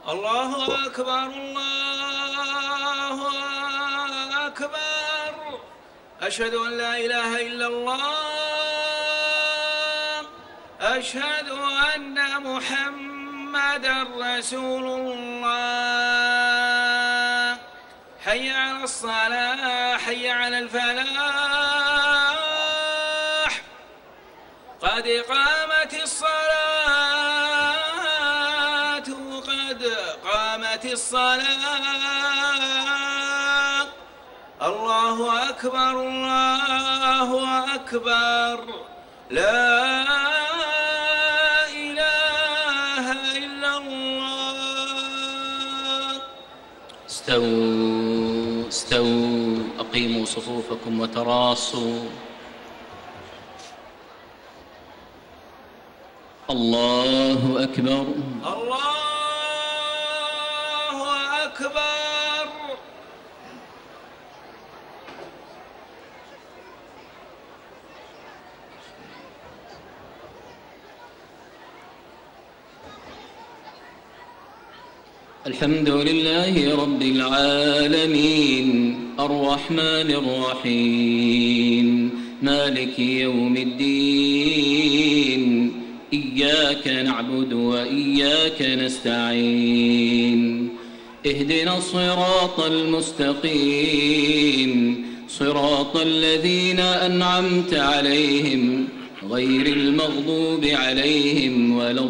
الله أكبر الله أكبر. أشهد أن لا إله إلا الله. أشهد أن محمدًا رسول الله. حي على الصلاة حي على الفلاح. قد قامت الصلاة قد قامت الصلاة. الله أكبر الله أكبر. لا إله إلا الله. استووا استووا، أقيموا صفوفكم وتراصوا. الله أكبر الله أكبر. الحمد لله رب العالمين، الرحمن الرحيم، مالك يوم الدين. إياك نعبد وإياك نستعين. اهدنا الصراط المستقيم، صراط الذين أنعمت عليهم غير المغضوب عليهم ولا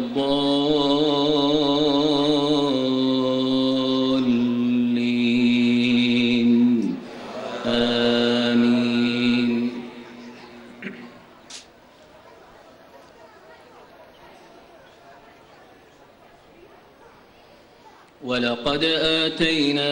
الضالين. آمين. ولقد آتينا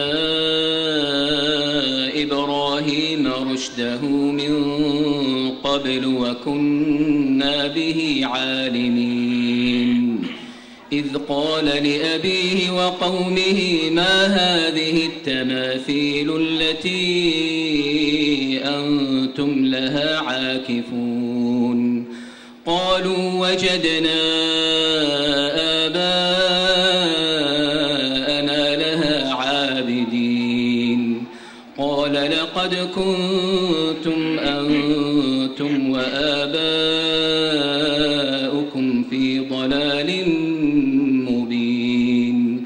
إبراهيم رشده من قبل وكنا به عالمين. إذ قال لأبيه وقومه ما هذه التماثيل التي أنتم لها عاكفون؟ قالوا وجدنا آباءنا لها عابدين. قال لقد كنتم أنتم وآباؤكم في ضلال مبين.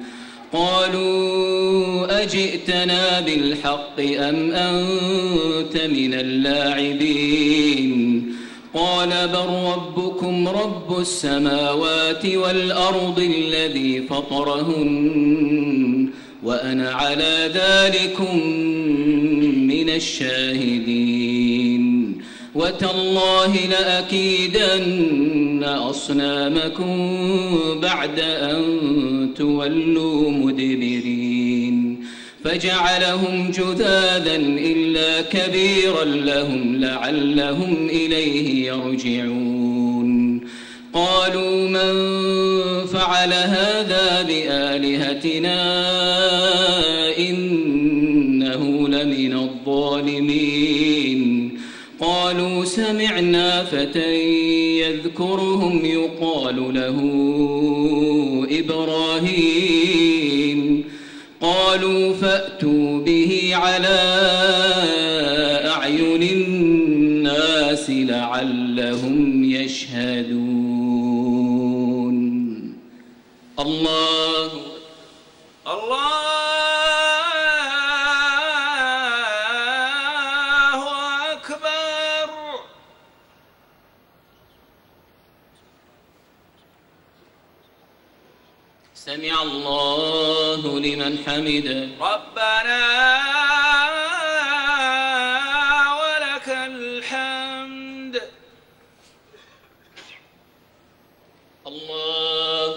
قالوا أجئتنا بالحق أم أنت من اللاعبين؟ قال بل ربكم رب السماوات والأرض الذي فطرهن وأنا على ذلكم من الشاهدين. وتالله لأكيدن أصنامكم بعد أن تولوا مدبرين. فجعلهم جذاذا إلا كبيرا لهم لعلهم إليه يرجعون. قالوا من فعل هذا بآلهتنا إنه لمن الظالمين. قالوا سمعنا فتى يذكرهم يقال له إبراهيم. قالوا فأتوا به على أعين الناس لعلهم يشهدون. الله أكبر. سمع الله لمن حمده. ربنا ولك الحمد. الله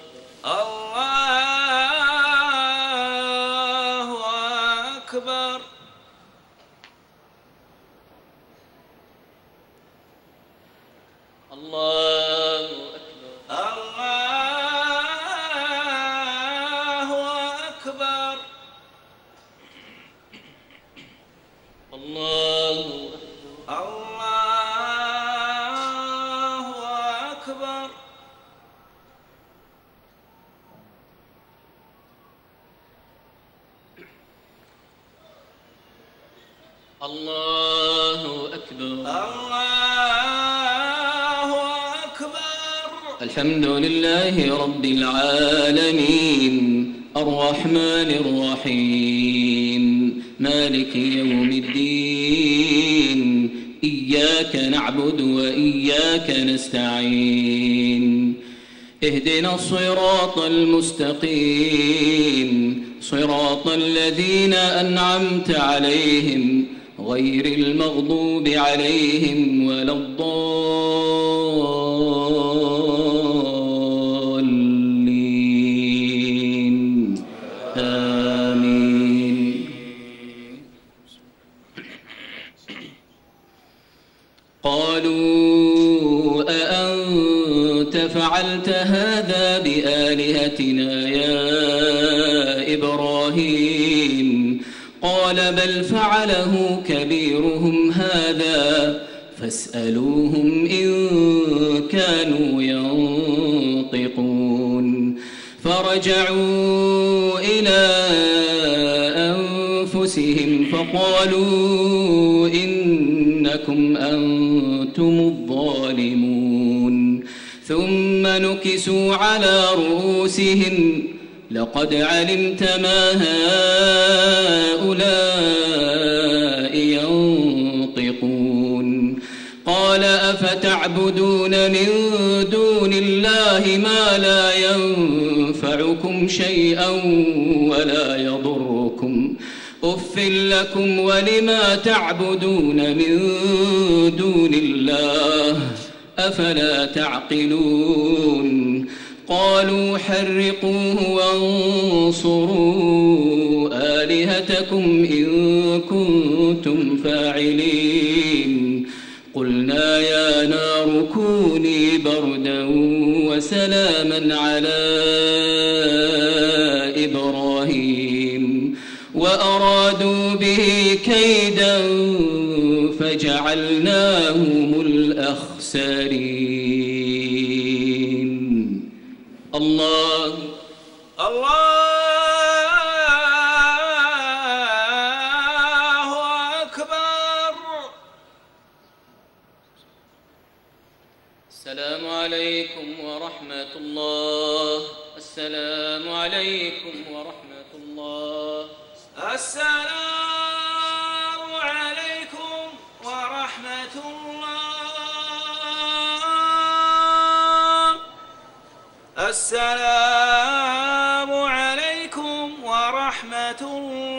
أكبر. الله أكبر. الله أكبر. الله أكبر. الله أكبر. الحمد لله رب العالمين الرحمن الرحيم مالك يوم الدين إياك نعبد وإياك نستعين اهدنا الصراط المستقيم صراط الذين أنعمت عليهم غير المغضوب عليهم ولا الضالين آمين. قالوا أأنت فعلت هذا بآلهتنا يا إبراهيم قال بل فعله كبيرهم هذا فاسألوهم إن كانوا ينطقون فرجعوا إلى أنفسهم فقالوا إنكم أنتم الظالمون ثم نكسوا على رؤوسهم لقد علمت ما هؤلاء ينطقون قال أفتعبدون من دون الله ما لا ينفعكم شيئا ولا يضركم أف لكم ولما تعبدون من دون الله أفلا تعقلون قالوا حرقوه وانصروا آلهتكم إن كنتم فاعلين قلنا يا نار كوني بردا وسلاما على إبراهيم وأرادوا به كيدا فجعلناهم الأخسرين. الله أكبر. السلام عليكم ورحمة الله. السلام عليكم ورحمة الله. السلام عليكم ورحمة الله. السلام عليكم ورحمة الله.